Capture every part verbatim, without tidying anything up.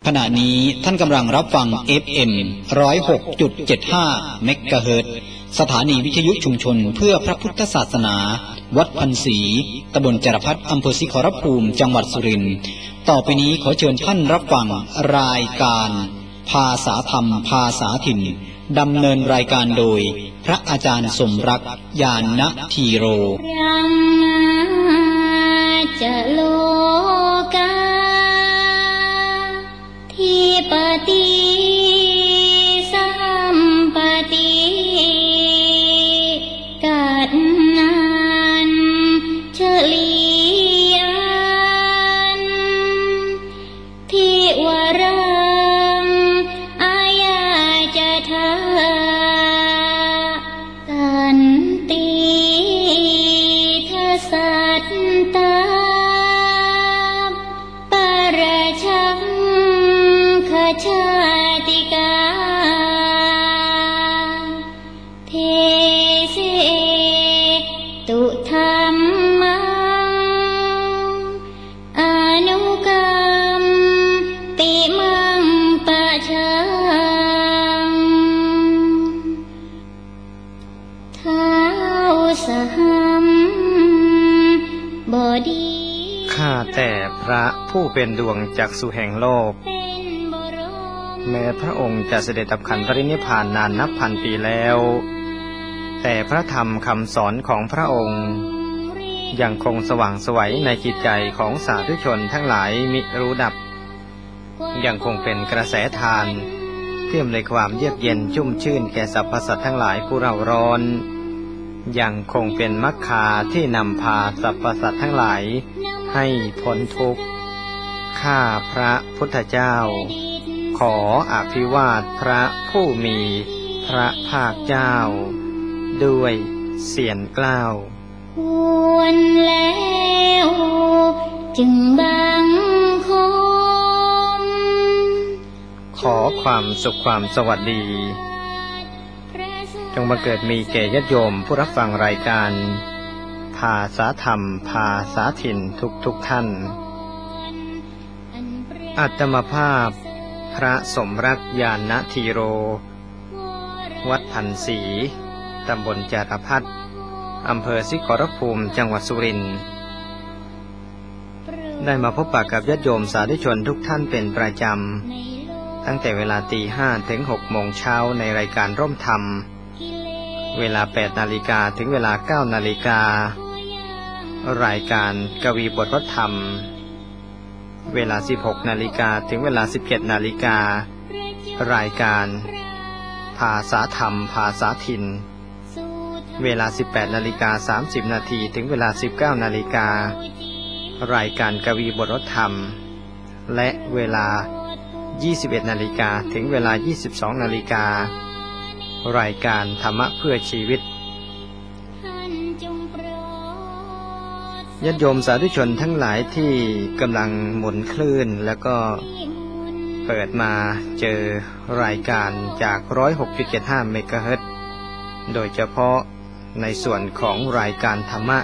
ขณะนี้ท่านกำลังรับฟัง เอฟ เอ็ม หนึ่งศูนย์หกจุดเจ็ดห้า เมกะเฮิรตซ์สถานีวิทยุชุมชนเพื่อพระพุทธศาสนาวัดพันศรีตำบลจรพัฒน์อำเภอศรีขอรภูมิจังหวัดสุรินทร์ต่อไปนี้ขอเชิญท่านรับฟังรายการภาษาธรรมภาษาถิ่นดำเนินรายการโดยพระอาจารย์สมรักญาณธีโรจะโลกาทิปติสัมปติกัดนันเฉลียันทิวรังอายาจะทาสันติทัสสัตตาปราชังขชาติกาเทเสตุธรรมังอนุกรรมปิมังปะชังท้าวสหัมบดีข้าแต่พระผู้เป็นดวงจักษุแห่งโลกแม้พระองค์จะเสด็จดับขันธปรินิพพานนานนับพันปีแล้วแต่พระธรรมคำสอนของพระองค์ยังคงสว่างไสวในจิตใจของสาธุชนทั้งหลายมิรู้ดับยังคงเป็นกระแสทานเพื่อในความเยือกเย็นชุ่มชื่นแก่สรรพสัตว์ทั้งหลายผู้เร่าร้อนยังคงเป็นมรรคาที่นำพาสรรพสัตว์ทั้งหลายให้พ้นทุกข์ข้าพระพุทธเจ้าขออภิวาทพระผู้มีพระภาคเจ้าด้วยเสียงกล้าวควรแล้วจึงบังคมขอความสุขความสวัสดีจงบังเกิดมีแก่ญาติโยมผู้รับฟังรายการภาษาธรรมภาษาถิ่นทุกทุกท่านอาตมาภาพพระสมรักญาณธีโรวัดพันศรีตำบลจารพัฒน์อำเภอศรีขอรภูมิจังหวัดสุรินทร์ได้มาพบปะกับญาติโยมสาธุชนทุกท่านเป็นประจำตั้งแต่เวลาตีห้าถึงหกโมงเช้าในรายการร่มธรรมเวลาแปดนาฬิกาถึงเวลาเก้านาฬิการายการกวีบทพระธรรมเวลาสิบหกนาฬิกาถึงเวลาสิบเจ็ดนาฬิการายการภาษาธรรมภาษาถิ่นเวลาสิบแปดนาฬิกาสามสิบนาทีถึงเวลาสิบเก้านาฬิการายการกวีบทพระธรรมและเวลายี่สิบเอ็ดนาฬิกาถึงเวลายี่สิบสองนาฬิการายการธรรมะเพื่อชีวิตญาติโยมสาธุชนทั้งหลายที่กำลังหมุนคลื่นแล้วก็เปิดมาเจอรายการจาก หนึ่งศูนย์หกจุดเจ็ดห้า เมกะเฮิรตซ์โดยเฉพาะในส่วนของรายการธรรมะ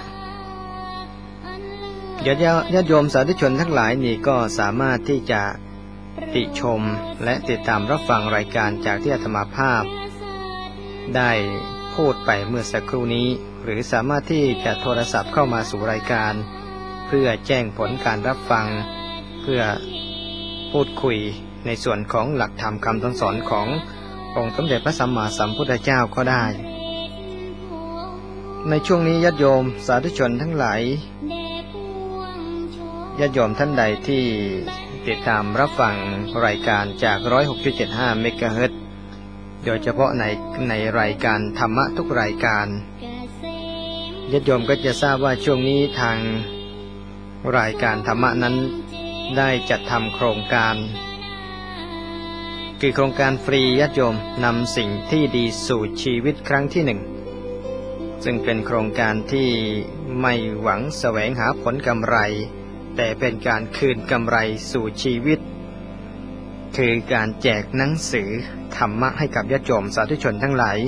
ญาติญาติโยมสาธุชนทั้งหลายนี่ก็สามารถที่จะติชมและติดตามรับฟังรายการจากที่อาตมาภาพได้พูดไปเมื่อสักครู่นี้หรือสามารถที่จะโทรศัพท์เข้ามาสู่รายการเพื่อแจ้งผลการรับฟังเพื่อพูดคุยในส่วนของหลักธรรมคำสอนขององค์สมเด็จพระสัมมาสัมพุทธเจ้าก็ได้ในช่วงนี้ญาติโยมสาธุชนทั้งหลายญาติโยมท่านใดที่ติดตามรับฟังรายการจาก หนึ่งศูนย์หกจุดเจ็ดห้า เมกะเฮิรตซ์โดยเฉพาะในในรายการธรรมะทุกรายการญาติโยมก็จะทราบว่าช่วงนี้ทางรายการธรรมะนั้นได้จัดทำโครงการคือโครงการฟรีญาติโยมนำสิ่งที่ดีสู่ชีวิตครั้งที่หนึ่งซึ่งเป็นโครงการที่ไม่หวังแสวงหาผลกำไรแต่เป็นการคืนกำไรสู่ชีวิตคือการแจกหนังสือธรรมะให้กับญาติโยมสาธุชนทั้งหลาย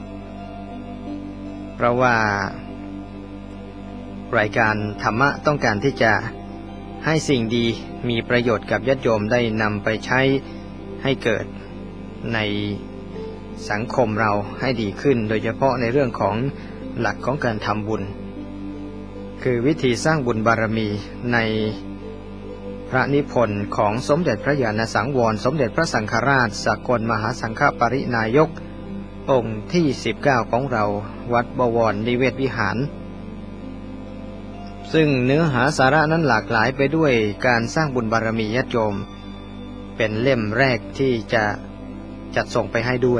เพราะว่ารายการธรรมะต้องการที่จะให้สิ่งดีมีประโยชน์กับญาติโยมได้นำไปใช้ให้เกิดในสังคมเราให้ดีขึ้นโดยเฉพาะในเรื่องของหลักของการทำบุญคือวิธีสร้างบุญบารมีในพระนิพนธ์ของสมเด็จพระญาณสังวรสมเด็จพระสังฆราชสกลมหาสังฆปรินายกองค์ที่สิบเก้าของเราวัดบวรนิเวศวิหารซึ่งเนื้อหาสาระนั้นหลากหลายไปด้วยการสร้างบุญบารมีญาติโยมเป็นเล่มแรกที่จะจัดส่งไปให้ด้วย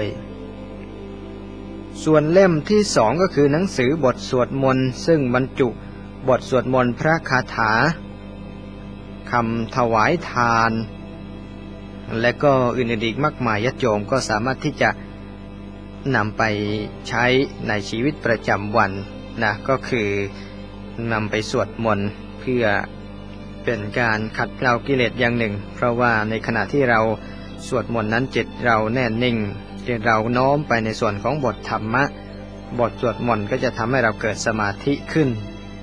ส่วนเล่มที่สองก็คือหนังสือบทสวดมนต์ซึ่งบรรจุบทสวดมนต์พระคาถาคำถวายทานและก็อื่นๆอีกมากมายญาติโยมก็สามารถที่จะนำไปใช้ในชีวิตประจำวันนะก็คือนำไปสวดมนต์เพื่อเป็นการขัดเกลากิเลสอย่างหนึ่งเพราะว่าในขณะที่เราสวดมนต์นั้นจิตเราแน่นิ่งจิตเราโน้มไปในส่วนของบทธรรมะบทสวดมนต์ก็จะทำให้เราเกิดสมาธิขึ้น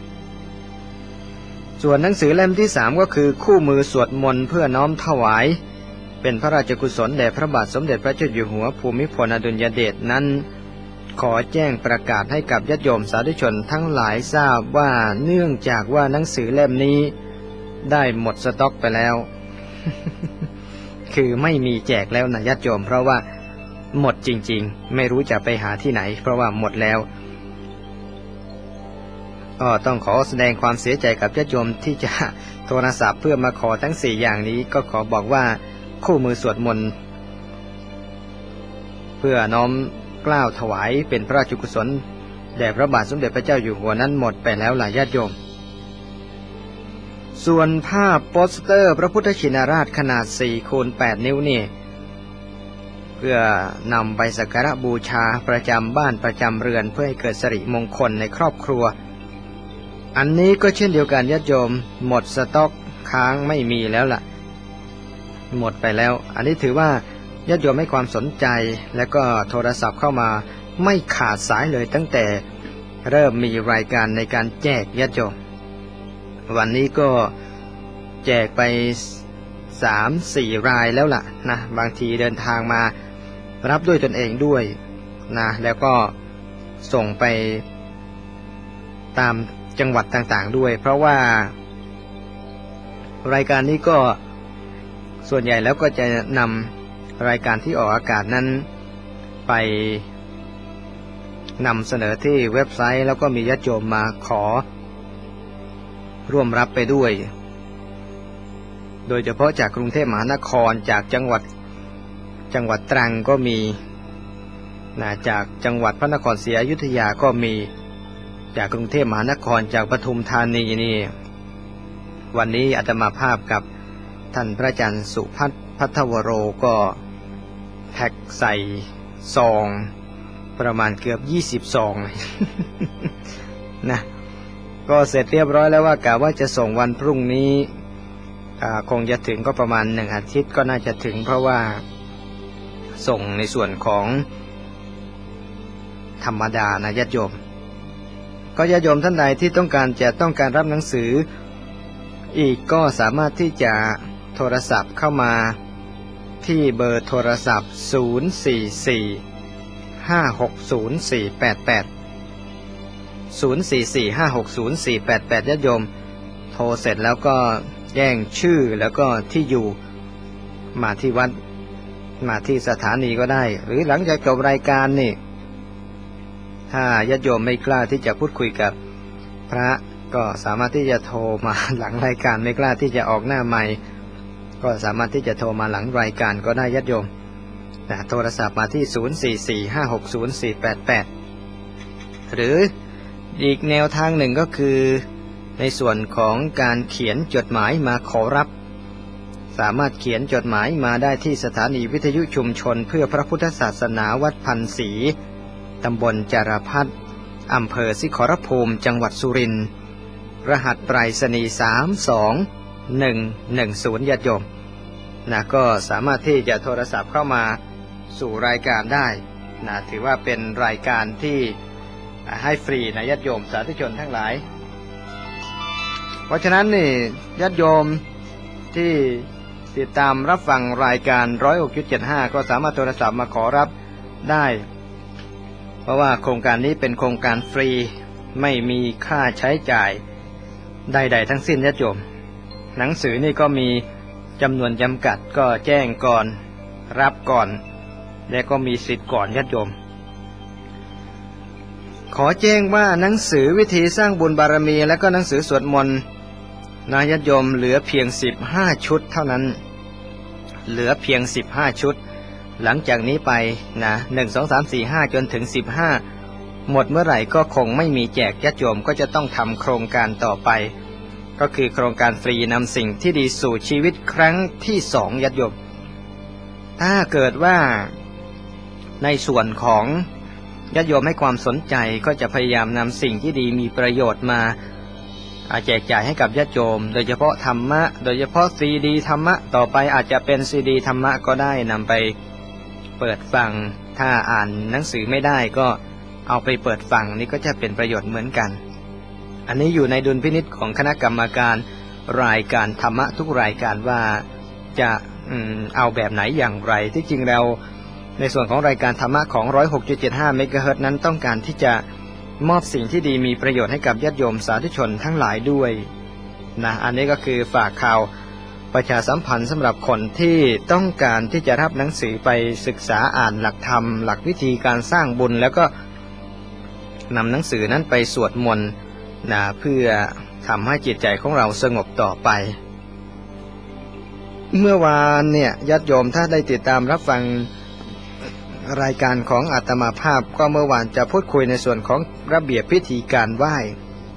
ส่วนหนังสือเล่มที่สามก็คือคู่มือสวดมนต์เพื่อน้อมถวายเป็นพระราชกุศลแด่พระบาทสมเด็จพระเจ้าอยู่หัวภูมิพลอดุลยเดชนั้นขอแจ้งประกาศให้กับญาติโยมสาธุชนทั้งหลายทราบว่าเนื่องจากว่าหนังสือเล่มนี้ได้หมดสต็อกไปแล้ว คือไม่มีแจกแล้วนะญาติโยมเพราะว่าหมดจริงๆไม่รู้จะไปหาที่ไหนเพราะว่าหมดแล้วก็ต้องขอแสดงความเสียใจกับญาติโยมที่จะโทรศัพท์เพื่อมาขอทั้งสี่อย่างนี้ก็ขอบอกว่าคู่มือสวดมนต์เพื่อน้อมกล้าวถวายเป็นพระราชกุศลแด่พระบาทสมเด็จพระเจ้าอยู่หัวนั้นหมดไปแล้วหลายญาติโยมส่วนภาพโปสเตอร์พระพุทธชินราชขนาด สี่คูณแปด นิ้วนี่เพื่อนำไปสักการะบูชาประจำบ้านประจำเรือนเพื่อให้เกิดสิริมงคลในครอบครัวอันนี้ก็เช่นเดียวกันญาติโยมหมดสต็อกค้างไม่มีแล้วล่ะหมดไปแล้วอันนี้ถือว่าญาติโยมให้ความสนใจและก็โทรศัพท์เข้ามาไม่ขาดสายเลยตั้งแต่เริ่มมีรายการในการแจกญาติโยมวันนี้ก็แจกไป สามถึงสี่ รายแล้วล่ะนะบางทีเดินทางมารับด้วยตนเองด้วยนะแล้วก็ส่งไปตามจังหวัดต่างๆด้วยเพราะว่ารายการนี้ก็ส่วนใหญ่แล้วก็จะนำรายการที่ออกอากาศนั้นไปนำเสนอที่เว็บไซต์แล้วก็มีญาติโยมมาขอร่วมรับไปด้วยโดยเฉพาะจากกรุงเทพมหานครจากจังหวัดจังหวัดตรังก็มีนะจากจังหวัดพระนครศรีอยุธยาก็มีจากกรุงเทพมหานครจากปทุมธานีนี่วันนี้อาตมาภาพกับท่านพระอาจารย์สุพัฒน์พัทวโรก็แพ็คใส่ซองประมาณเกือบยี่สิบซองเลย นะก็เสร็จเรียบร้อยแล้วว่ากะว่าจะส่งวันพรุ่งนี้คงจะถึงก็ประมาณหนึ่งอาทิตย์ก็น่าจะถึงเพราะว่าส่งในส่วนของธรรมดานะญาติโยมก็ญาติโยมท่านใดที่ต้องการจะต้องการรับหนังสืออีกก็สามารถที่จะโทรศัพท์เข้ามาที่เบอร์โทรศัพท์ศูนย์ สี่ สี่ ห้า หก ศูนย์ สี่ แปด แปด ศูนย์ สี่ สี่ ห้า หก ศูนย์ สี่ แปด แปดญาติโยมโทรเสร็จแล้วก็แจ้งชื่อแล้วก็ที่อยู่มาที่วัดมาที่สถานีก็ได้หรือหลังจากจบรายการนี่ถ้าญาติโยมไม่กล้าที่จะพูดคุยกับพระก็สามารถที่จะโทรมาหลังรายการไม่กล้าที่จะออกหน้าไมค์ก็สามารถที่จะโทรมาหลังรายการก็ได้ญาติโยมนะโทรศัพท์มาที่ ศูนย์ สี่ สี่ ห้า หก ศูนย์ สี่ แปด แปด หรืออีกแนวทางหนึ่งก็คือในส่วนของการเขียนจดหมายมาขอรับสามารถเขียนจดหมายมาได้ที่สถานีวิทยุชุมชนเพื่อพระพุทธศาสนาวัดพันศรีตำบลจารพัฒน์อำเภอสิขรภูมิจังหวัดสุรินทร์รหัสไปรษณีย์สาม สอง หนึ่ง หนึ่ง ศูนย์ญาติโยมนะก็สามารถที่จะโทรศัพท์เข้ามาสู่รายการได้นะถือว่าเป็นรายการที่ให้ฟรีนะญาติโยมสาธุชนทั้งหลายเพราะฉะนั้นนี่ญาติโยมที่ติดตามรับฟังรายการ หนึ่งร้อยหกจุดเจ็ดห้า ก็สามารถโทรศัพท์มาขอรับได้เพราะว่าโครงการนี้เป็นโครงการฟรีไม่มีค่าใช้จ่ายใดๆทั้งสิ้นญาติโยมหนังสือนี่ก็มีจำนวนจำกัดก็แจ้งก่อนรับก่อนและก็มีสิทธิ์ก่อนญาติโยมขอแจ้งว่าหนังสือวิธีสร้างบุญบารมีและก็หนังสือสวดมนต์นะญาติโยมเหลือเพียงสิบห้าชุดเท่านั้นเหลือเพียงสิบห้าชุดหลังจากนี้ไปนะหนึ่ง สอง สาม สี่ ห้าจนถึงสิบห้าหมดเมื่อไหร่ก็คงไม่มีแจกญาติโยมก็จะต้องทำโครงการต่อไปก็คือโครงการฟรีนำสิ่งที่ดีสู่ชีวิตครั้งที่สองญาติโยมถ้าเกิดว่าในส่วนของญาติโยมให้ความสนใจก็จะพยายามนำสิ่งที่ดีมีประโยชน์มาแจกจ่ายให้กับญาติโยมโดยเฉพาะธรรมะโดยเฉพาะซีดีธรรมะต่อไปอาจจะเป็นซีดีธรรมะก็ได้นำไปเปิดฟังถ้าอ่านหนังสือไม่ได้ก็เอาไปเปิดฟังนี่ก็จะเป็นประโยชน์เหมือนกันอันนี้อยู่ในดุลพินิจของคณะกรรมการรายการธรรมะทุกรายการว่าจะอืมเอาแบบไหนอย่างไรที่จริงเราในส่วนของรายการธรรมะของ หนึ่งร้อยหกจุดเจ็ดห้า เมกะเฮิรตซ์นั้นต้องการที่จะมอบสิ่งที่ดีมีประโยชน์ให้กับญาติโยมสาธุชนทั้งหลายด้วยนะอันนี้ก็คือฝากข่าวประชาสัมพันธ์สำหรับคนที่ต้องการที่จะรับหนังสือไปศึกษาอ่านหลักธรรมหลักวิธีการสร้างบุญแล้วก็นำหนังสือนั้นไปสวดมนต์นะเพื่อทำให้จิตใจของเราสงบต่อไปเมื่อวานเนี่ยญาติโยมถ้าได้ติดตามรับฟังรายการของอาตมาภาพก็เมื่อวานจะพูดคุยในส่วนของระเบียบพิธีการไหว้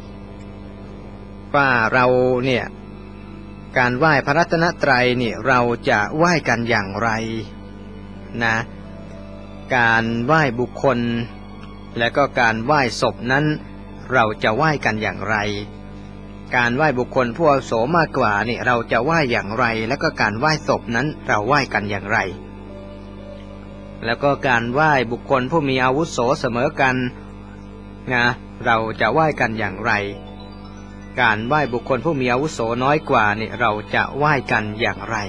ว่าเราเนี่ยการไหว้พระรัตนตรัยเนี่ยเราจะไหว้กันอย่างไรนะการไหว้บุคคลและก็การไหว้ศพนั้นเราจะไหว้กันอย่างไรการไหว้บุคคลผู้อาวุโสมากกว่านี่เราจะไหว้อย่างไรแล้วก็การไหว้ศพนั้นเราไหว้กันอย่างไรแล้วก็การไหว้บุคคลผู้มีอาวุโสเสมอกันนะเราจะไหว้กันอย่างไรการไหว้บุคคลผู้มีอาวุโสน้อยกว่านี่เราจะไหว้กันอย่างไร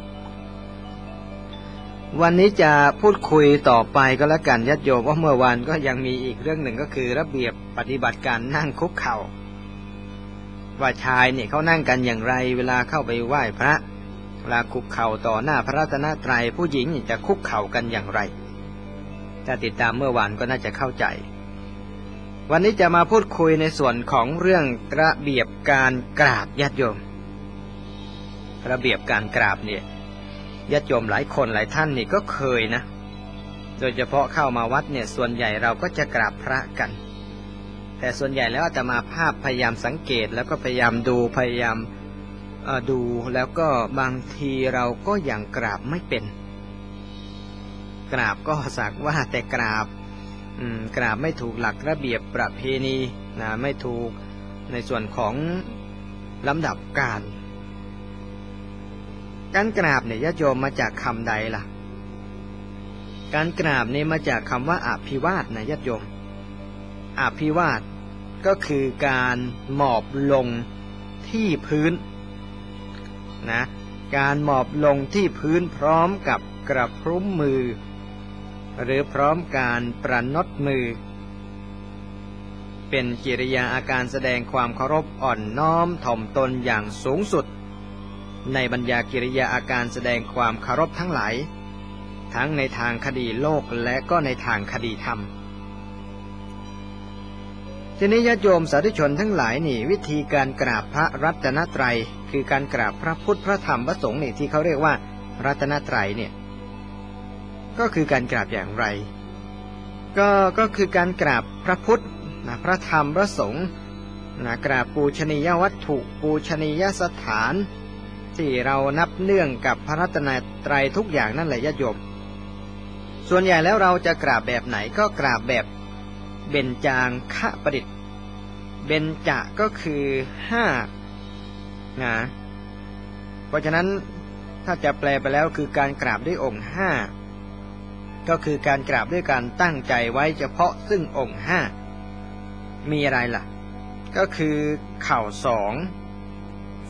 วันนี้จะพูดคุยต่อไปก็แล้วกันญาติโยมว่าเมื่อวานก็ยังมีอีกเรื่องหนึ่งก็คือระเบียบปฏิบัติการนั่งคุกเข่าว่าชายเนี่ยเขานั่งกันอย่างไรเวลาเข้าไปไหว้พระเวลาคุกเข่าต่อหน้าพระรัตนตรัยผู้หญิงจะคุกเข่ากันอย่างไรถ้าติดตามเมื่อวานก็น่าจะเข้าใจวันนี้จะมาพูดคุยในส่วนของเรื่องระเบียบการกราบญาติโยมระเบียบการกราบเนี่ยญาติโยมหลายคนหลายท่านนี่ก็เคยนะโดยเฉพาะเข้ามาวัดเนี่ยส่วนใหญ่เราก็จะกราบพระกันแต่ส่วนใหญ่แล้วอาตมาภาพพยายามสังเกตแล้วก็พยายามดูพยายามดูแล้วก็บางทีเราก็ยังกราบไม่เป็นกราบก็สักว่าแต่กราบกราบไม่ถูกหลักระเบียบประเพณีนะไม่ถูกในส่วนของลำดับการการกราบเนี่ยญาติโยมมาจากคำใดล่ะการกราบนี่มาจากคำว่าอภิวาทนะญาติโยมอภิวาทก็คือการหมอบลงที่พื้นนะการหมอบลงที่พื้นพร้อมกับกระพรุ้มมือหรือพร้อมการประนดมือเป็นกิริยาอาการแสดงความเคารพอ่อนน้อมถ่อมตนอย่างสูงสุดในบรรดากิริยาอาการแสดงความเคารพทั้งหลายทั้งในทางคดีโลกและก็ในทางคดีธรรมทีนี้ญาติโยมสาธุชนทั้งหลายนี่วิธีการกราบพระรัตนตรัยคือการกราบพระพุทธพระธรรมพระสงฆ์นี่ที่เขาเรียกว่ารัตนตรัยเนี่ยก็คือการกราบอย่างไรก็ก็คือการกราบพระพุทธนะพระธรรมพระสงฆ์นะกราบปูชนียวัตถุปูชนียสถานที่เรานับเนื่องกับพระรัตนตรัยทุกอย่างนั่นแหละญาติโยมส่วนใหญ่แล้วเราจะกราบแบบไหนก็กราบแบบเบญจางคประดิษฐ์เบญจะก็คือห้านะเพราะฉะนั้นถ้าจะแปลไปแล้วคือการกราบด้วยองค์ห้าก็คือการกราบด้วยการตั้งใจไว้เฉพาะซึ่งองค์ห้ามีอะไรล่ะก็คือเข่าสอง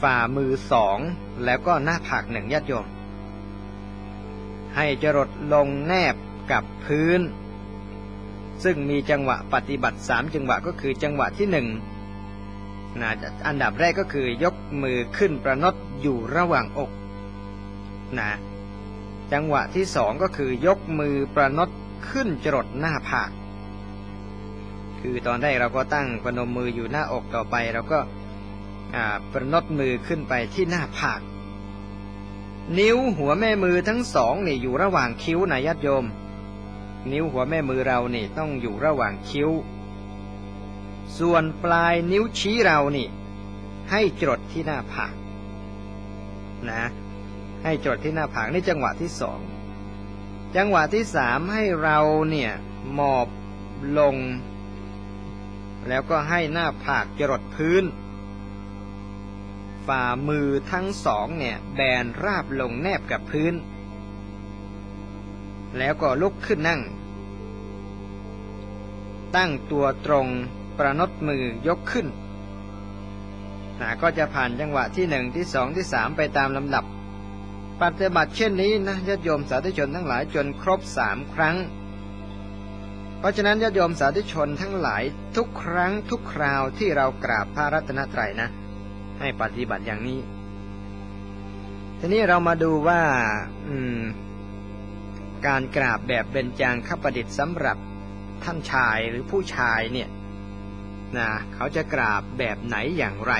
ฝ่ามือสองแล้วก็หน้าผากหนึ่งญาติโยมให้จรดลงแนบกับพื้นซึ่งมีจังหวะปฏิบัติสามจังหวะก็คือจังหวะที่หนึ่งนะอันดับแรกก็คือยกมือขึ้นประนดอยู่ระหว่างอกนะจังหวะที่สองก็คือยกมือประนดขึ้นจรดหน้าผากคือตอนแรกเราก็ตั้งพนมมืออยู่หน้าอกต่อไปเราก็ประนดมือขึ้นไปที่หน้าผากนิ้วหัวแม่มือทั้งสองนี่อยู่ระหว่างคิ้วนะญาติโยมนิ้วหัวแม่มือเรานี่ต้องอยู่ระหว่างคิ้วส่วนปลายนิ้วชี้เรานี่ให้จรดที่หน้าผากนะให้จรดที่หน้าผากนี่จังหวะที่สองจังหวะที่สามให้เราเนี่ยหมอบลงแล้วก็ให้หน้าผากจรดพื้นฝ่ามือทั้งสองเนี่ยแบนราบลงแนบกับพื้นแล้วก็ลุกขึ้นนั่งตั้งตัวตรงประนดมือยกขึ้นนะก็จะผ่านจังหวะที่หนึ่งที่สองที่สามไปตามลำดับปฏิบัติเช่นนี้นะญาติโยมสาธุชนทั้งหลายจนครบสามครั้งเพราะฉะนั้นญาติโยมสาธุชนทั้งหลายทุกครั้งทุกคราวที่เรากราบพระรัตนตรัยนะให้ปฏิบัติอย่างนี้ทีนี้เรามาดูว่าอืมการกราบแบบเบญจางคประดิษฐ์สำหรับท่านชายหรือผู้ชายเนี่ยนะเขาจะกราบแบบไหนอย่างไร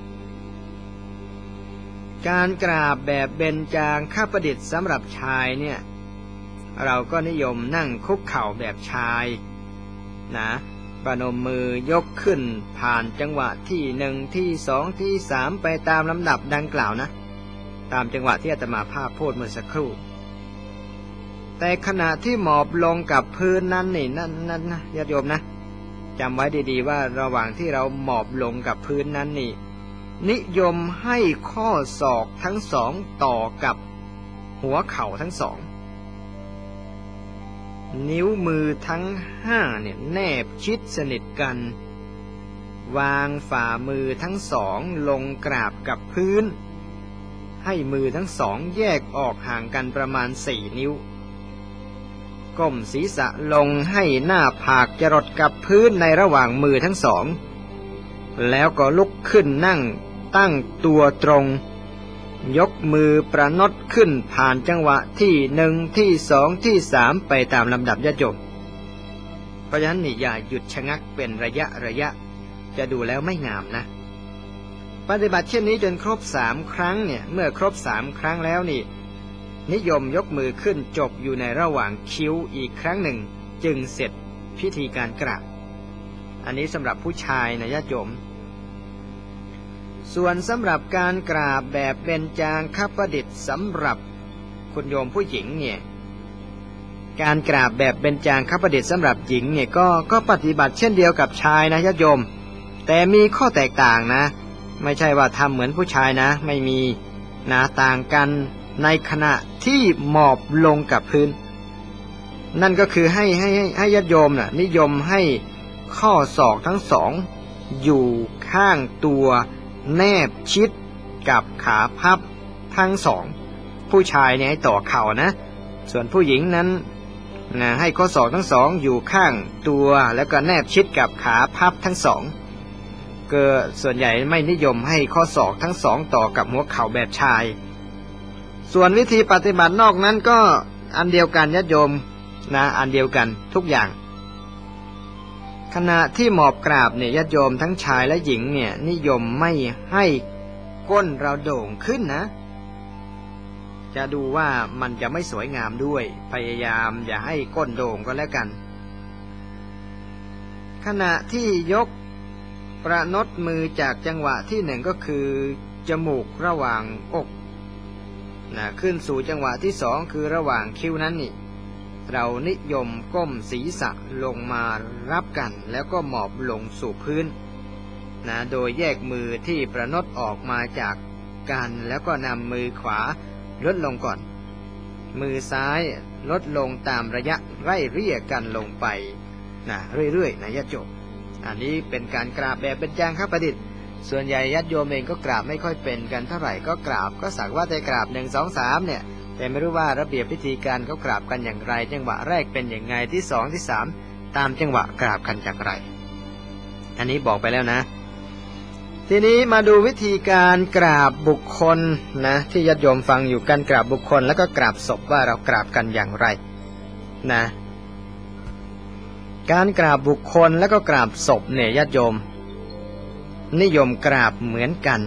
การกราบแบบเบญจางคประดิษฐ์สำหรับชายเนี่ยเราก็นิยมนั่งคุกเข่าแบบชายนะประนมมือยกขึ้นผ่านจังหวะที่หนึ่งที่สองที่สามไปตามลำดับดังกล่าวนะตามจังหวะที่อาตมาภาพพูดเมื่อสักครู่แต่ขณะที่หมอบลงกับพื้นนั้นนี่นั่นนั่นนะญาติโยมนะจำไว้ดีๆว่าระหว่างที่เราหมอบลงกับพื้นนั้นนี่นิยมให้ข้อศอกทั้งสองต่อกับหัวเข่าทั้งสองนิ้วมือทั้งห้าเนี่ยแนบชิดสนิทกันวางฝ่ามือทั้งสองลงกราบกับพื้นให้มือทั้งสองแยกออกห่างกันประมาณสี่นิ้วก้มศีรษะลงให้หน้าผากจรดกับพื้นในระหว่างมือทั้งสองแล้วก็ลุกขึ้นนั่งตั้งตัวตรงยกมือประนดขึ้นผ่านจังหวะที่หนึ่งที่สองที่สามไปตามลำดับญาติโยมเพราะฉะนั้นนี่อย่าหยุดชะงักเป็นระยะระยะจะดูแล้วไม่งามนะปฏิบัติเช่นนี้จนครบสามครั้งเนี่ยเมื่อครบสามครั้งแล้วนี่นิยมยกมือขึ้นจบอยู่ในระหว่างคิ้วอีกครั้งหนึ่งจึงเสร็จพิธีการกราบอันนี้สำหรับผู้ชายนะญาติโยมส่วนสำหรับการกราบแบบเบญจางคประดิษฐ์สำหรับคุณโยมผู้หญิงเนี่ยการกราบแบบเบญจางคประดิษฐ์สำหรับหญิงเนี่ยก็ก็ปฏิบัติเช่นเดียวกับชายนะญาติโยมแต่มีข้อแตกต่างนะไม่ใช่ว่าทำเหมือนผู้ชายนะไม่มีนะต่างกันในขณะที่หมอบลงกับพื้นนั่นก็คือให้ให้ให้ญาติโยมน่ะนิยมให้ข้อศอกทั้งสองอยู่ข้างตัวแนบชิดกับขาพับทั้งสองผู้ชายเนี่ยให้ต่อเข่านะส่วนผู้หญิงนั้นนะให้ข้อศอกทั้งสองอยู่ข้างตัวแล้วก็แนบชิดกับขาพับทั้งสองก็ส่วนใหญ่ไม่นิยมให้ข้อศอกทั้งสองต่อกับหัวเข่าแบบชายส่วนวิธีปฏิบัตินอกนั้นก็อันเดียวกันญาติโยมนะอันเดียวกันทุกอย่างขณะที่หมอบกราบเนี่ยญาติโยมทั้งชายและหญิงเนี่ยนิยมไม่ให้ก้นเราโด่งขึ้นนะจะดูว่ามันจะไม่สวยงามด้วยพยายามอย่าให้ก้นโด่งก็แล้วกันขณะที่ยกประนดมือจากจังหวะที่หนึ่งก็คือจมูกระหว่างอกนะขึ้นสู่จังหวะที่สองคือระหว่างคิ้วนั้นนี่เรานิยมก้มศีรษะลงมารับกันแล้วก็หมอบลงสู่พื้นนะโดยแยกมือที่ประนดออกมาจากกันแล้วก็นำมือขวาลดลงก่อนมือซ้ายลดลงตามระยะไล่เรียกกันลงไปนะเรื่อยๆนะญาติโยมอันนี้เป็นการกราบแบบเบญจางคประดิษฐ์ส่วนใหญ่ญาติโยมเองก็กราบไม่ค่อยเป็นกันเท่าไหร่ก็กราบก็สักว่าแต่กราบหนึ่งสองสามเนี่ยแต่ไม่รู้ว่าระเบียบพิธีการเขากราบกันอย่างไรจังหวะแรกเป็นอย่างไงที่สองที่สามตามจังหวะกราบกันอย่างไรอันนี้บอกไปแล้วนะทีนี้มาดูวิธีการกราบบุคคลนะที่ญาติโยมฟังอยู่การกราบบุคคลแล้วก็กราบศพว่าเรากราบกันอย่างไรนะการกราบบุคคลแล้วก็กราบศพเนี่ยญาติโยมนิยมกราบเหมือนกัน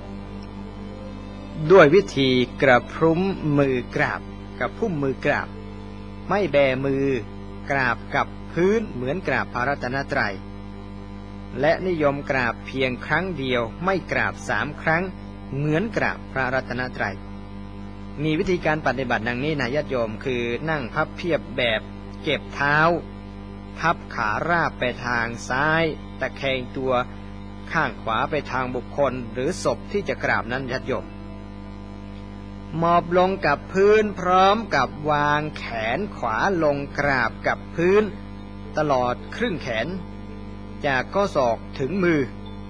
ด้วยวิธีกระพรุ้มมือกราบกับพุ่มมือกราบไม่แบมือกราบกับพื้นเหมือนกราบพระรัตนตรัยและนิยมกราบเพียงครั้งเดียวไม่กราบสามครั้งเหมือนกราบพระรัตนตรัยมีวิธีการปฏิบัติดังนี้นะญาติโยมคือนั่งพับเพียบแบบเก็บเท้าพับขาราบไปทางซ้ายตะแคงตัวข้างขวาไปทางบุคคลหรือศพที่จะกราบนั้นญาติโยมหมอบลงกับพื้นพร้อมกับวางแขนขวาลงกราบกับพื้นตลอดครึ่งแขนจากข้อศอกถึงมือ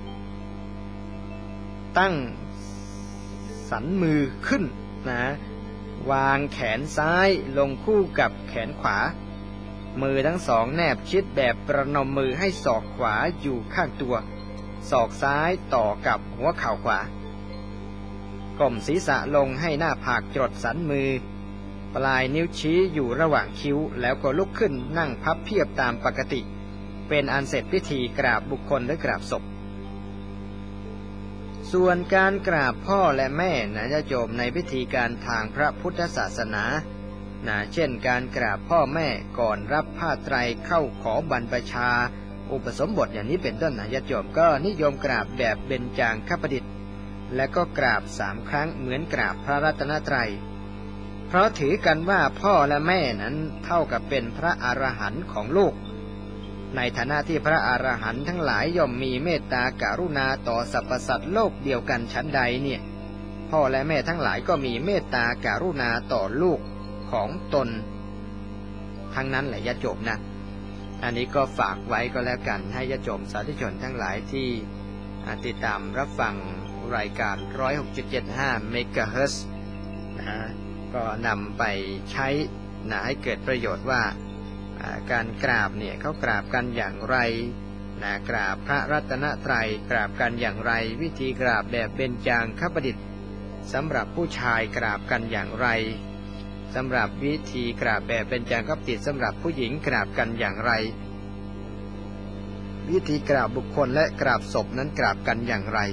ตั้งสันมือขึ้นนะวางแขนซ้ายลงคู่กับแขนขวามือทั้งสองแนบชิดแบบประนมมือให้ศอกขวาอยู่ข้างตัวศอกซ้ายต่อกับหัวเข่าขวาก้มศีรษะลงให้หน้าผากจดสันมือปลายนิ้วชี้อยู่ระหว่างคิ้วแล้วก็ลุกขึ้นนั่งพับเพียบตามปกติเป็นอันเสร็จพิธีกราบบุคคลหรือกราบศพส่วนการกราบพ่อและแม่นะญาติโยมในพิธีการทางพระพุทธศาสนานะเช่นการกราบพ่อแม่ก่อนรับผ้าไตรเข้าขอบรรพชาอุปสมบทอย่างนี้เป็นต้นนะญาติโยมก็นิยมกราบแบบเบญจางคประดิษฐ์และก็กราบสามครั้งเหมือนกราบพระรัตนตรัยเพราะถือกันว่าพ่อและแม่นั้นเท่ากับเป็นพระอรหันต์ของลูกในฐานะที่พระอรหันต์ทั้งหลายย่อมมีเมตตากรุณาต่อสรรพสัตว์โลกเดียวกันชั้นใดเนี่ยพ่อและแม่ทั้งหลายก็มีเมตตากรุณาต่อลูกของตนทั้งนั้นแหละญาติโยมนะอันนี้ก็ฝากไว้ก็แล้วกันให้ญาติโยมสาธุชนทั้งหลายที่ติดตามรับฟังรายการ หนึ่งร้อยหกจุดเจ็ดห้า เมกะเฮิรตซ์นะก็นำไปใช้นะให้เกิดประโยชน์ว่าการกราบเนี่ยเขากราบกันอย่างไรนะกราบพระรัตนตรัยกราบกันอย่างไรวิธีกราบแบบเบญจางคประดิษฐ์สำหรับผู้ชายกราบกันอย่างไรสำหรับวิธีกราบแบบเบญจางคประดิษฐ์สำหรับผู้หญิงกราบกันอย่างไรวิธีกราบบุคคลและกราบศพนั้นกราบกันอย่างไร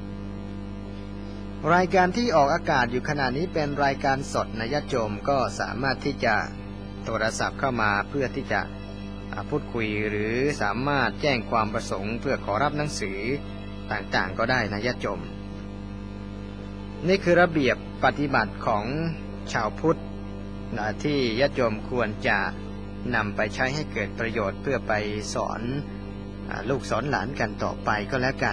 รายการที่ออกอากาศอยู่ขณะนี้เป็นรายการสดนะญาติโยมก็สามารถที่จะโทรศัพท์เข้ามาเพื่อที่จะพูดคุยหรือสามารถแจ้งความประสงค์เพื่อขอรับหนังสือต่างๆก็ได้นะญาติโยมนี่คือระเบียบปฏิบัติของชาวพุทธนะที่ญาติโยมควรจะนำไปใช้ให้เกิดประโยชน์เพื่อไปสอนลูกสอนหลานกันต่อไปก็แล้วกัน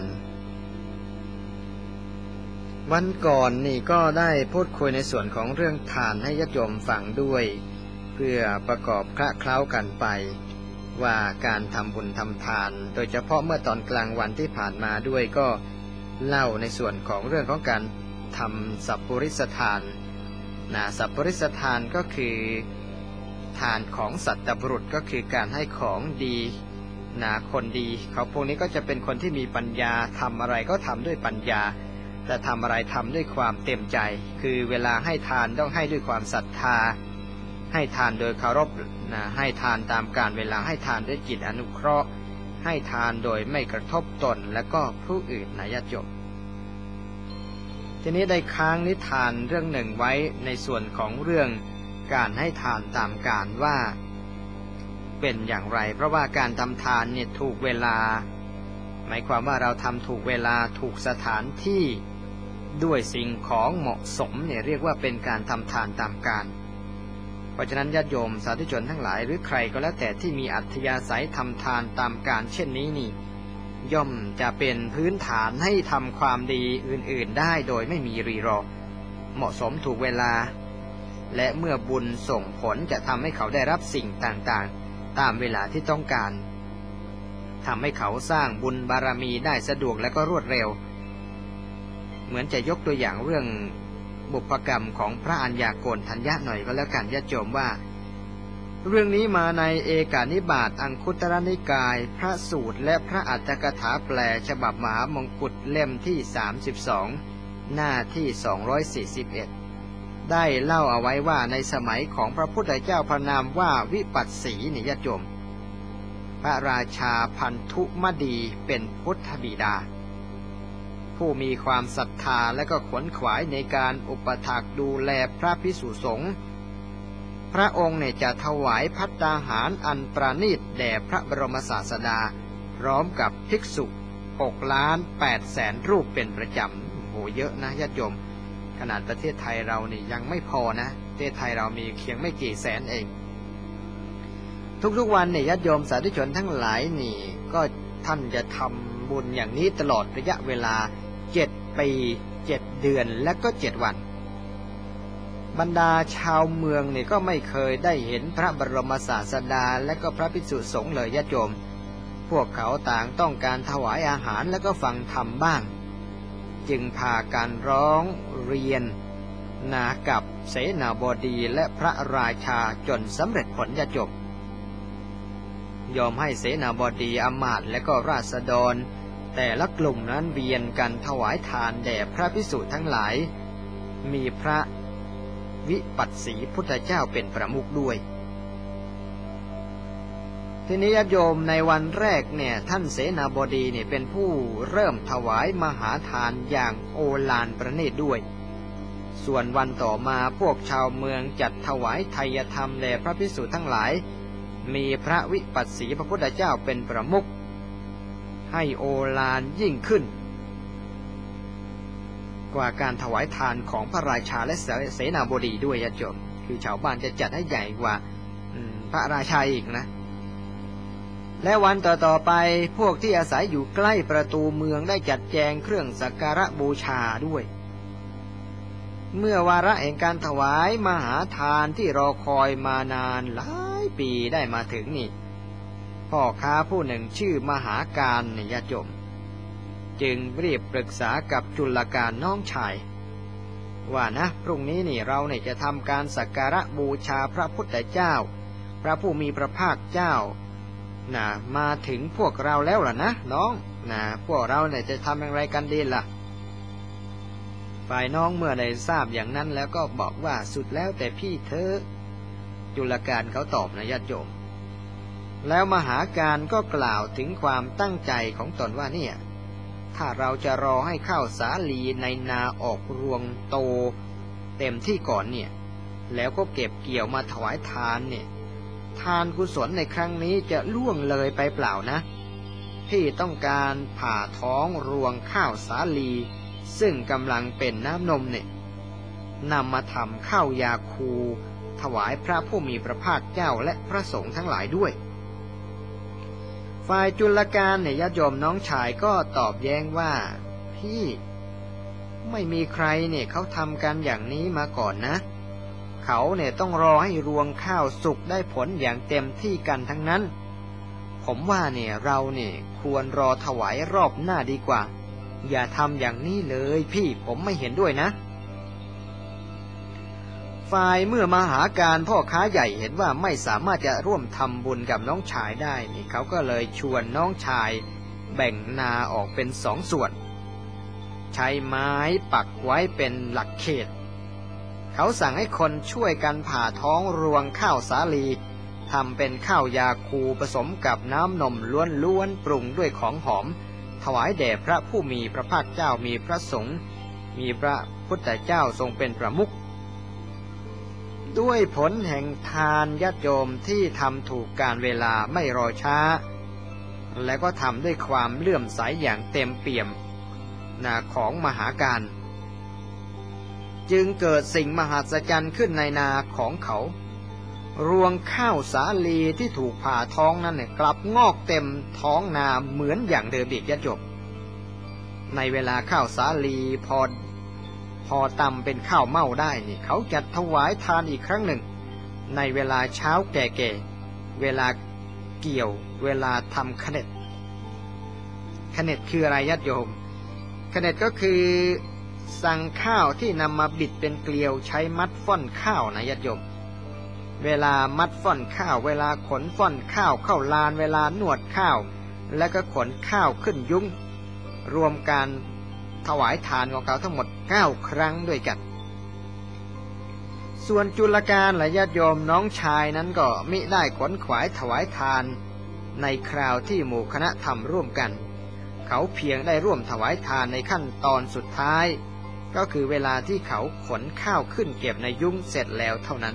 วันก่อนนี่ก็ได้พูดคุยในส่วนของเรื่องทานให้ญาติโยมฟังด้วยเพื่อประกอบคละเคล้ากันไปว่าการทำบุญทำทานโดยเฉพาะเมื่อตอนกลางวันที่ผ่านมาด้วยก็เล่าในส่วนของเรื่องของการทำสัพปริสทานนะสัพปริสทานก็คือทานของสัตบุรุษก็คือการให้ของดีนะคนดีเขาพวกนี้ก็จะเป็นคนที่มีปัญญาทำอะไรก็ทำด้วยปัญญาแต่ทำอะไรทำด้วยความเต็มใจคือเวลาให้ทานต้องให้ด้วยความศรัทธาให้ทานโดยเคารพนะให้ทานตามกาลเวลาให้ทานด้วยจิตอนุเคราะห์ให้ทานโดยไม่กระทบตนและก็ผู้อื่นนะญาติโยมทีนี้ได้ค้างนิทานเรื่องหนึ่งไว้ในส่วนของเรื่องการให้ทานตามกาลว่าเป็นอย่างไรเพราะว่าการทำทานเนี่ยถูกเวลาหมายความว่าเราทำถูกเวลาถูกสถานที่ด้วยสิ่งของเหมาะสมเนี่ยเรียกว่าเป็นการทำทานตามกาลเพราะฉะนั้นญาติโยมสาธุชนทั้งหลายหรือใครก็แล้วแต่ที่มีอัธยาศัยทำทานตามกาลเช่นนี้นี่ย่อมจะเป็นพื้นฐานให้ทำความดีอื่นๆได้โดยไม่มีรีรอเหมาะสมถูกเวลาและเมื่อบุญส่งผลจะทำให้เขาได้รับสิ่งต่างๆตามเวลาที่ต้องการทำให้เขาสร้างบุญบารมีได้สะดวกและก็รวดเร็วเหมือนจะยกตัวอย่างเรื่องบุพกรรมของพระอัญญาโกณฑัญญะหน่อยก็แล้วกันญาติโยมว่าเรื่องนี้มาในเอกานิบาตอังคุตรนิกายพระสูตรและพระอัตถกถาแปลฉบับมหามงกุฎเล่มที่สามสิบสองหน้าที่สองร้อยสี่สิบเอ็ดได้เล่าเอาไว้ว่าในสมัยของพระพุทธเจ้าพระนามว่าวิปัสสีนิยจมพระราชาพันธุมดีเป็นพุทธบิดาผู้มีความศรัทธาและก็ขวนขวายในการอุปถัมภ์ดูแลพระภิกษุสงฆ์พระองค์เนี่ยจะถวายภัตตาหารอันประณีตแด่พระบรมศาสดาพร้อมกับภิกษุหกล้านแปดแสนรูปเป็นประจำโหเยอะนะญาติโยมขนาดประเทศไทยเรานี่ยังไม่พอนะประเทศไทยเรามีเพียงไม่กี่แสนเองทุกๆวันเนี่ยญาติโยมสาธุชนทั้งหลายนี่ก็ท่านจะทำบุญอย่างนี้ตลอดระยะเวลาเจ็ดปีเจ็ดเดือนและก็เจ็ดวันบรรดาชาวเมืองเนี่ยก็ไม่เคยได้เห็นพระบรมศาสดาและก็พระภิกษุสงฆ์เลยญาติโยมพวกเขาต่างต้องการถวายอาหารและก็ฟังธรรมบ้างจึงพากันร้องเรียนนากับเสนาบดีและพระราชาจนสำเร็จผลญาติโยมยอมให้เสนาบดีอำมาตย์และก็ราษฎรแต่ละกลุ่มนั้นเวียนกันถวายทานแด่พระภิกษุทั้งหลายมีพระวิปัสสีพุทธเจ้าเป็นประมุขด้วยทีนี้ญาติโยมในวันแรกเนี่ยท่านเสนาบดีเนี่ยเป็นผู้เริ่มถวายมหาทานอย่างโอฬารประณีตด้วยส่วนวันต่อมาพวกชาวเมืองจัดถวายไทยธรรมแด่พระภิกษุทั้งหลายมีพระวิปัสสีพระพุทธเจ้าเป็นประมุขให้โอฬารยิ่งขึ้นกว่าการถวายทานของพระราชาและเสนาบดีด้วยญาติโยมคือชาวบ้านจะจัดให้ใหญ่กว่าพระราชาอีกนะและวันต่อๆไปพวกที่อาศัยอยู่ใกล้ประตูเมืองได้จัดแจงเครื่องสักการะบูชาด้วยเมื่อวาระแห่งการถวายมหาทานที่รอคอยมานานหลายปีได้มาถึงนี่พ่อค้าผู้หนึ่งชื่อมหาการญาติโยมจึงรีบปรึกษากับจุลการน้องชายว่านะพรุ่งนี้นี่เราเนี่ยจะทำการสักการะบูชาพระพุทธเจ้าพระผู้มีพระภาคเจ้านะมาถึงพวกเราแล้วล่ะนะน้องนะพวกเราเนี่ยจะทำอย่างไรกันดีล่ะฝ่ายน้องเมื่อได้ทราบอย่างนั้นแล้วก็บอกว่าสุดแล้วแต่พี่เธอจุลการเขาตอบนะญาติโยมแล้วมหาการก็กล่าวถึงความตั้งใจของตนว่าเนี่ยถ้าเราจะรอให้ข้าวสาลีในนาออกรวงโตเต็มที่ก่อนเนี่ยแล้วก็เก็บเกี่ยวมาถวายทานเนี่ยทานกุศลในครั้งนี้จะล่วงเลยไปเปล่านะที่ต้องการผ่าท้องรวงข้าวสาลีซึ่งกำลังเป็นน้ำนมเนี่ยนำมาทำข้าวยาคูถวายพระผู้มีพระภาคเจ้าและพระสงฆ์ทั้งหลายด้วยฝ่ายจุลการเนี่ยญาติโยมน้องชายก็ตอบแย้งว่าพี่ไม่มีใครเนี่ยเขาทำกันอย่างนี้มาก่อนนะเขาเนี่ยต้องรอให้รวงข้าวสุกได้ผลอย่างเต็มที่กันทั้งนั้นผมว่าเนี่ยเราเนี่ยควรรอถวายรอบหน้าดีกว่าอย่าทำอย่างนี้เลยพี่ผมไม่เห็นด้วยนะฝ่ายเมื่อมหาการพ่อค้าใหญ่เห็นว่าไม่สามารถจะร่วมทำบุญกับน้องชายได้นี่เขาก็เลยชวนน้องชายแบ่งนาออกเป็นสองส่วนใช้ไม้ปักไว้เป็นหลักเขตเขาสั่งให้คนช่วยกันผ่าท้องรวงข้าวสาลีทำเป็นข้าวยาคูผสมกับน้ำนมล้วนๆปรุงด้วยของหอมถวายแด่พระผู้มีพระภาคเจ้ามีพระสงฆ์มีพระพุทธเจ้าทรงเป็นประมุขด้วยผลแห่งทานญาติโยมที่ทำถูกการเวลาไม่รอช้าและก็ทำด้วยความเลื่อมใสอย่างเต็มเปี่ยมนาของมหาการจึงเกิดสิ่งมหัศจรรย์ขึ้นในนาของเขารวงข้าวสาลีที่ถูกผ่าท้องนั้นเนี่ยกลับงอกเต็มท้องนาเหมือนอย่างเดิมอีกญาติโยมในเวลาข้าวสาลีพอพอตำเป็นข้าวเม่าได้นี่เขาจัดถวายทานอีกครั้งหนึ่งในเวลาเช้าแก่ๆเวลาเกี่ยวเวลาทำขเน็ดขเนตคืออะไรญาติโยมขเนตก็คือสั่งข้าวที่นำมาบิดเป็นเกลียวใช้มัดฟ่อนข้าวนะญาติโยมเวลามัดฟ่อนข้าวเวลาขนฟ่อนข้าวเข้าลานเวลานวดข้าวแล้วก็ขนข้าวขึ้นยุ้งรวมการถวายทานของเขาทั้งหมดเก้าครั้งด้วยกันส่วนจุลการและญาติโยมน้องชายนั้นก็มิได้ขวนขวายถวายทานในคราวที่หมู่คณะทำร่วมกันเขาเพียงได้ร่วมถวายทานในขั้นตอนสุดท้ายก็คือเวลาที่เขาขนข้าวขึ้นเก็บในยุ้งเสร็จแล้วเท่านั้น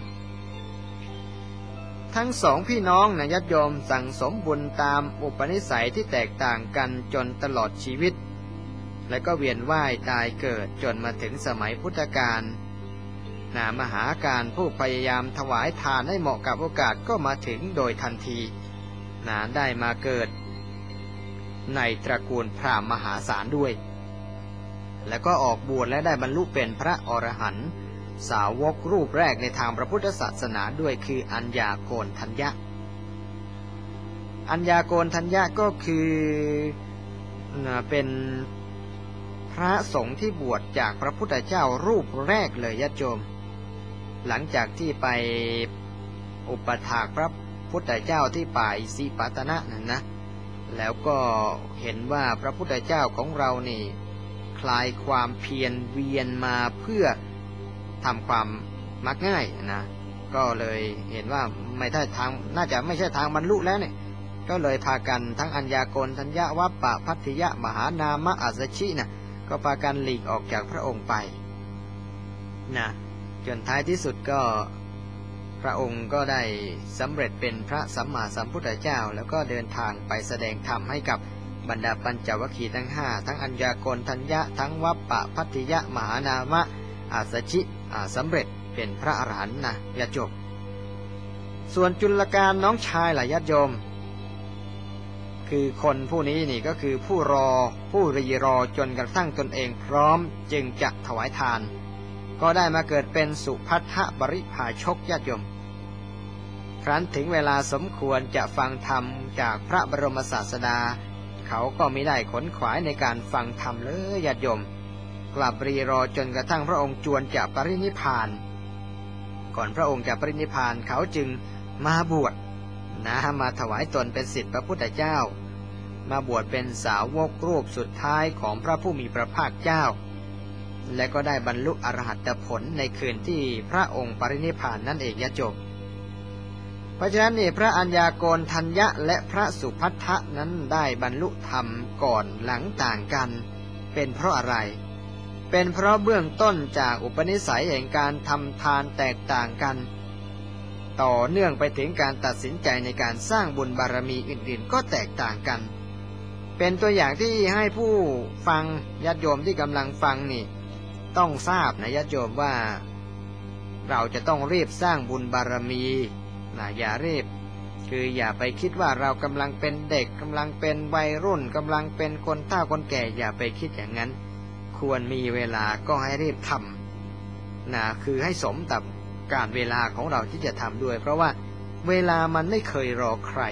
ทั้งสองพี่น้องนะญาติโยมสั่งสมบุญตามอุปนิสัยที่แตกต่างกันจนตลอดชีวิตและก็เวียนว่ายตายเกิดจนมาถึงสมัยพุทธกาลนามหาการผู้พยายามถวายทานให้เหมาะกับโอกาสก็มาถึงโดยทันทีนาได้มาเกิดในตระกูลพราหมณ์มหาศาลด้วยแล้วก็ออกบวชและได้บรรลุเป็นพระอรหันต์สาวกรูปแรกในทางพระพุทธศาสนาด้วยคืออัญญาโกณทัญญะอัญญาโกณทัญญะก็คือเป็นพระสงฆ์ที่บวชจากพระพุทธเจ้ารูปแรกเลยญาติโยมหลังจากที่ไปอุปถากพระพุทธเจ้าที่ป่าอิสิปตนะนั่นนะแล้วก็เห็นว่าพระพุทธเจ้าของเรานี่คลายความเพียรเวียนมาเพื่อทำความมักง่ายนะก็เลยเห็นว่าไม่ใช่ทางน่าจะไม่ใช่ทางบรรลุแล้วเนี่ยก็เลยพากันทั้งอัญญาโกณทัญญะวัปปะพัทธิยะมหานามะอัสสชินะก็พากันหลีกออกจากพระองค์ไปนะจนท้ายที่สุดก็พระองค์ก็ได้สำเร็จเป็นพระสัมมาสัมพุทธเจ้าแล้วก็เดินทางไปแสดงธรรมให้กับบรรดาปัญจวัคคีย์ทั้งห้าทั้งอัญญาโกณทัญญะทั้งวัปปะพัทธิยะมหานามะอัสสชิสำเร็จเป็นพระอรหันต์นะญาติโยมส่วนจุลการน้องชายล่ะญาติโยมคือคนผู้นี้นี่ก็คือผู้รอผู้รีรอจนกระทั่งตนเองพร้อมจึงจะถวายทานก็ได้มาเกิดเป็นสุพัทธบริภาชกญาติโยมครั้นถึงเวลาสมควรจะฟังธรรมจากพระบรมศาสดาเขาก็มิได้ขนขวายในการฟังธรรมเลยญาติโยมกลับรีรอจนกระทั่งพระองค์จวนจะปรินิพพานก่อนพระองค์จะปรินิพพานเขาจึงมาบวชนะมาถวายตนเป็นศิษย์พระพุทธเจ้ามาบวชเป็นสาวกรูปสุดท้ายของพระผู้มีพระภาคเจ้าและก็ได้บรรลุอรหัตผลในคืนที่พระองค์ปรินิพพานนั่นเองญาติโยมเพราะฉะนั้นนี่พระอัญญาโกณทัญญะและพระสุพัทธะนั้นได้บรรลุธรรมก่อนหลังต่างกันเป็นเพราะอะไรเป็นเพราะเบื้องต้นจากอุปนิสัยแห่งการทำทานแตกต่างกันต่อเนื่องไปถึงการตัดสินใจในการสร้างบุญบารมีอื่นๆก็แตกต่างกันเป็นตัวอย่างที่ให้ผู้ฟังญาติโยมที่กำลังฟังนี่ต้องทราบนะญาติโยมว่าเราจะต้องรีบสร้างบุญบารมีนะอย่ารีบคืออย่าไปคิดว่าเรากำลังเป็นเด็กกำลังเป็นวัยรุ่นกำลังเป็นคนเฒ่าคนแก่อย่าไปคิดอย่างนั้นควรมีเวลาก็ให้รีบทำนะคือให้สมกับการเวลาของเราที่จะทำด้วยเพราะว่าเวลามันไม่เคยรอใคร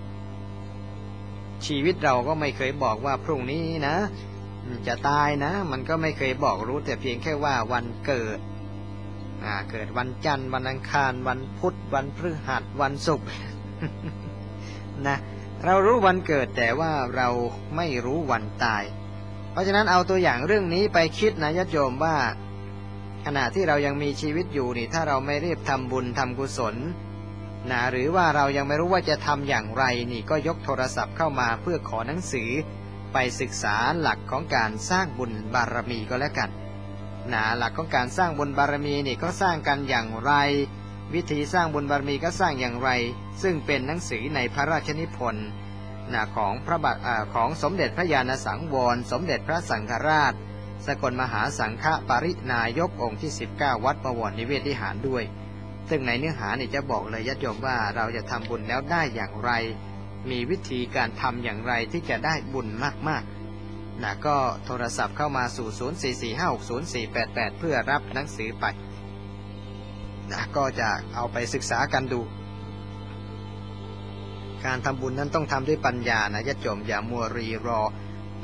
ชีวิตเราก็ไม่เคยบอกว่าพรุ่งนี้นะจะตายนะมันก็ไม่เคยบอกรู้แต่เพียงแค่ว่าวันเกิดอ่าเกิดวันจันทร์วันอังคารวันพุธวันพฤหัสวันศุกร์ นะเรารู้วันเกิดแต่ว่าเราไม่รู้วันตายเพราะฉะนั้นเอาตัวอย่างเรื่องนี้ไปคิดนะญาติโยมว่าขณะที่เรายังมีชีวิตอยู่นี่ถ้าเราไม่รีบทำบุญทำกุศลนะหรือว่าเรายังไม่รู้ว่าจะทำอย่างไรนี่ก็ยกโทรศัพท์เข้ามาเพื่อขอหนังสือไปศึกษาหลักของการสร้างบุญบารมีก็แล้วกันนะหลักของการสร้างบุญบารมีนี่ก็สร้างกันอย่างไรวิธีสร้างบุญบารมีก็สร้างอย่างไรซึ่งเป็นหนังสือในพระราชนิพนธ์นะของพระบาทของสมเด็จพระญาณสังวรสมเด็จพระสังฆราชสกลมหาสังฆปรินายกองค์ที่สิบเก้าวัดบวรนิเวศวิหารด้วยซึ่งในเนื้อหานี่จะบอกเลยญาติโยมว่าเราจะทำบุญแล้วได้อย่างไรมีวิธีการทำอย่างไรที่จะได้บุญมากๆนะก็โทรศัพท์เข้ามาสู่ศูนย์ สี่ สี่ ห้า หก ศูนย์ สี่ แปด แปดเพื่อรับหนังสือไปนะก็จะเอาไปศึกษากันดูการทำบุญนั้นต้องทำด้วยปัญญานะญาติโยมอย่ามัวรีรอ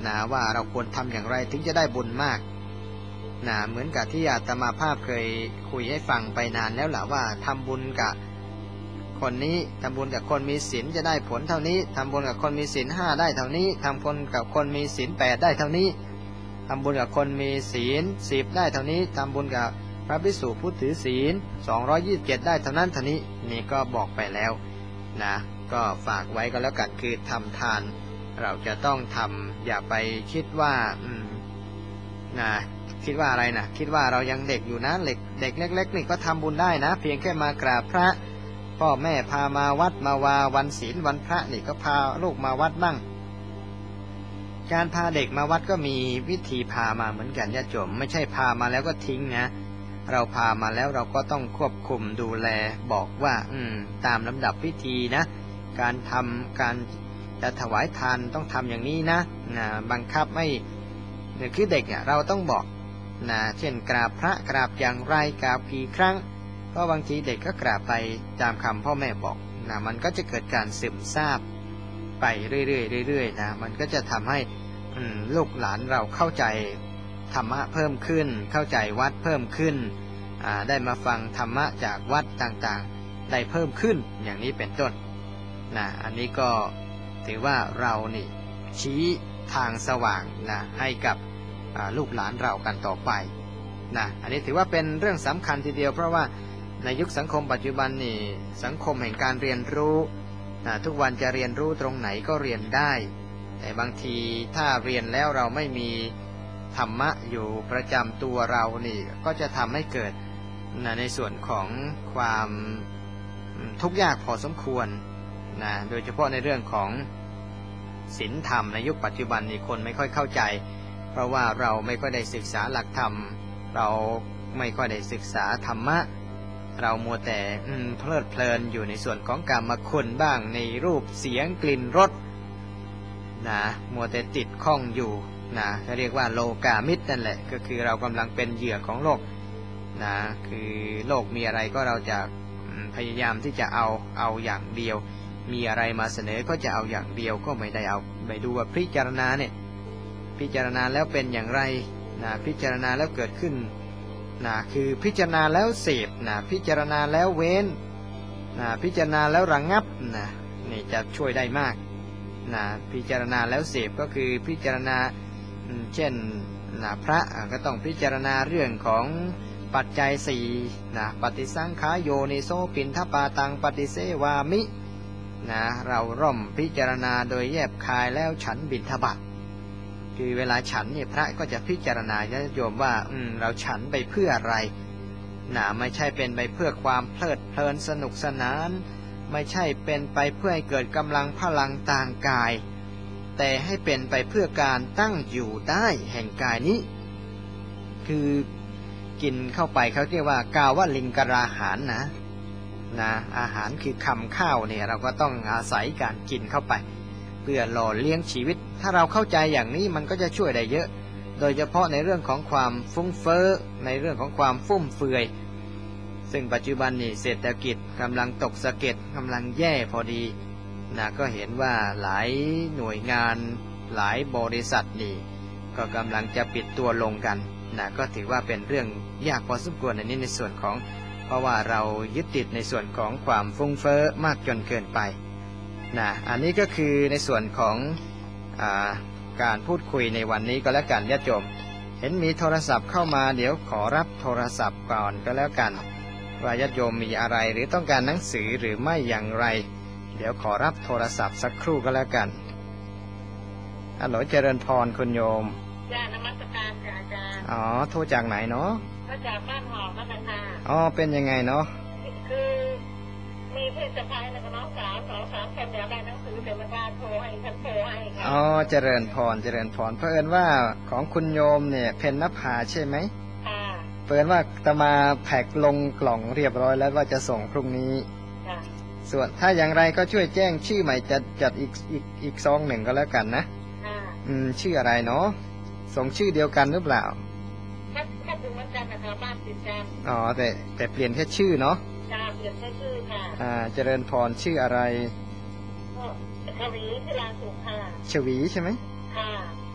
นะว่าเราควรทำอย่างไรถึงจะได้บุญมากนะเหมือนกับที่อาตมาภาพเคยคุยให้ฟังไปนานแล้วแหละว่าทำบุญกับคนนี้ทำบุญกับคนมีศีลจะได้ผลเท่านี้ทำบุญกับคนมีศีลห้าได้เท่านี้ทำบุญกับคนมีศีลแปดได้เท่านี้ทำบุญกับคนมีศีลสิบได้เท่านี้ทำบุญกับพระภิกษุผู้ถือศีลสองร้อยยี่สิบเจ็ดได้เท่านั้นเท่านี้นี่ก็บอกไปแล้วนะก็ฝากไว้ก็แล้วกันคือทำทานเราจะต้องทำอย่าไปคิดว่าอืมนะคิดว่าอะไรนะคิดว่าเรายังเด็กอยู่นะเด็กเด็กเล็กๆนี่ก็ทำบุญได้นะเพียงแค่มากราบพระพ่อแม่พามาวัดมาวาวันศีลวันพระนี่ก็พาลูกมาวัดบ้างการพาเด็กมาวัดก็มีวิธีพามาเหมือนกันญาติโยมไม่ใช่พามาแล้วก็ทิ้งนะเราพามาแล้วเราก็ต้องควบคุมดูแลบอกว่าอืมตามลำดับพิธีนะการทำการจะถวายทานต้องทำอย่างนี้นะนะบังคับไม่คือเด็กเนี่ยเราต้องบอกนะเช่นกราบพระกราบอย่างไรกราบกี่ครั้งเพราะบางทีเด็กก็กราบไปตามคำพ่อแม่บอกนะมันก็จะเกิดการซึมซาบไปเรื่อยๆเรื่อยๆนะมันก็จะทำให้ลูกหลานเราเข้าใจธรรมะเพิ่มขึ้นเข้าใจวัดเพิ่มขึ้นได้มาฟังธรรมะจากวัดต่างๆได้เพิ่มขึ้นอย่างนี้เป็นต้นนะอันนี้ก็ถือว่าเรานี่ชี้ทางสว่างนะให้กับลูกหลานเรากันต่อไปนะอันนี้ถือว่าเป็นเรื่องสำคัญทีเดียวเพราะว่าในยุคสังคมปัจจุบันนี่สังคมแห่งการเรียนรู้นะทุกวันจะเรียนรู้ตรงไหนก็เรียนได้แต่บางทีถ้าเรียนแล้วเราไม่มีธรรมะอยู่ประจำตัวเรานี่ก็จะทำให้เกิดนะในส่วนของความทุกข์ยากพอสมควรนะโดยเฉพาะในเรื่องของศีลธรรมในยุคปัจจุบันนี่คนไม่ค่อยเข้าใจเพราะว่าเราไม่ค่อยได้ศึกษาหลักธรรมเราไม่ค่อยได้ศึกษาธรรมะเรามัวแต่เพลิดเพลินอยู่ในส่วนของกามคุณบ้างในรูปเสียงกลิ่นรสนะมัวแต่ติดข้องอยู่นะเขาเรียกว่าโลกามิตรนั่นแหละก็คือเรากำลังเป็นเหยื่อของโลกนะคือโลกมีอะไรก็เราจะพยายามที่จะเอาเอาอย่างเดียวมีอะไรมาเสนอก็จะเอาอย่างเดียวก็ไม่ได้เอาไปดูว่าพิจารณาเนี่ยพิจารณาแล้วเป็นอย่างไรนะพิจารณาแล้วเกิดขึ้นนะคือพิจารณาแล้วเสพนะพิจารณาแล้วเว้นนะพิจารณาแล้วระงับนะนี่จะช่วยได้มากนะพิจารณาแล้วเสพก็คือพิจารณาเช่นนะพระก็ต้องพิจารณาเรื่องของปัจจัยสี่นะปฏิสังขายโยนิโสปินทปาตังปฏิเสวามินะเราร่อมพิจารณาโดยแยบคายแล้วฉันบิณฑบาตคือเวลาฉันเนี่ยพระก็จะพิจารณาญาติโยมว่าอืมเราฉันไปเพื่ออะไรนะไม่ใช่เป็นไปเพื่อความเพลิดเพลินสนุกสนานไม่ใช่เป็นไปเพื่อให้เกิดกำลังพลังต่างกายแต่ให้เป็นไปเพื่อการตั้งอยู่ได้แห่งกายนี้คือกินเข้าไปเขาเรียกว่ากาวลิงกราหารนะนะอาหารคือคำข้าวเนี่ยเราก็ต้องอาศัยการกินเข้าไปเพื่อหล่อเลี้ยงชีวิตถ้าเราเข้าใจอย่างนี้มันก็จะช่วยได้เยอะโดยเฉพาะในเรื่องของความฟุ้งเฟ้อในเรื่องของความฟุ่มเฟือยซึ่งปัจจุบันนี่เศรษฐกิจกำลังตกสะเก็ดกำลังแย่พอดีนะก็เห็นว่าหลายหน่วยงานหลายบริษัทนี่ก็กำลังจะปิดตัวลงกันนะก็ถือว่าเป็นเรื่องยากพอสมควรในนี้ในส่วนของเพราะว่าเรายึดติดในส่วนของความฟุ้งเฟ้อมากจนเกินไปนะอันนี้ก็คือในส่วนของอ่าการพูดคุยในวันนี้ก็แล้วกันญาติโยมเห็นมีโทรศัพท์เข้ามาเดี๋ยวขอรับโทรศัพท์ก่อนก็แล้วกันว่าญาติโยมมีอะไรหรือต้องการหนังสือหรือไม่อย่างไรเดี๋ยวขอรับโทรศัพท์สักครู่ก็แล้วกันฮัลโหลเจริญพรคุณโยมจ้านมัสการจ้าอาจารย์อ๋อโทรจากไหนเนาะก็จากบ้านหอมมาค่ะอ๋อเป็นยังไงเนาะคือมีเพื่อนสะพ้ายแล้วก็น้องสาวสองสามคนอยากได้หนังสือแต่ไม่กล้าโทรให้ฉันโทรให้ค่ะอ๋อเจริญพรเจริญพรเพื่อนว่าของคุณโยมเนี่ยเพญนภาใช่ไหมค่ะเพื่อนว่าจะมาแพ็คลงกล่องเรียบร้อยแล้วว่าจะส่งพรุ่งนี้ค่ะส่วนถ้าอย่างไรก็ช่วยแจ้งชื่อใหม่จัดจัดอีกอีกอีกซองหนึ่งก็แล้วกันนะค่ะอืมชื่ออะไรเนาะส่งชื่อเดียวกันหรือเปล่าแค่แค่ถึงวันจันทร์นะคะบ้านติดกันอ๋อแต่แต่เปลี่ยนแค่ชื่อเนาะจ้าเปลี่ยนแค่ชื่อค่ะอ่าเจริญพรชื่ออะไรชวีที่ลาสุขค่ะชวีใช่ไหมค่ะช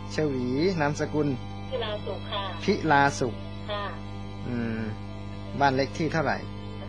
ชวีนามสกุลพิลาสุขค่ะพิลาสุขค่ะอืมบ้านเลขที่เท่าไหร่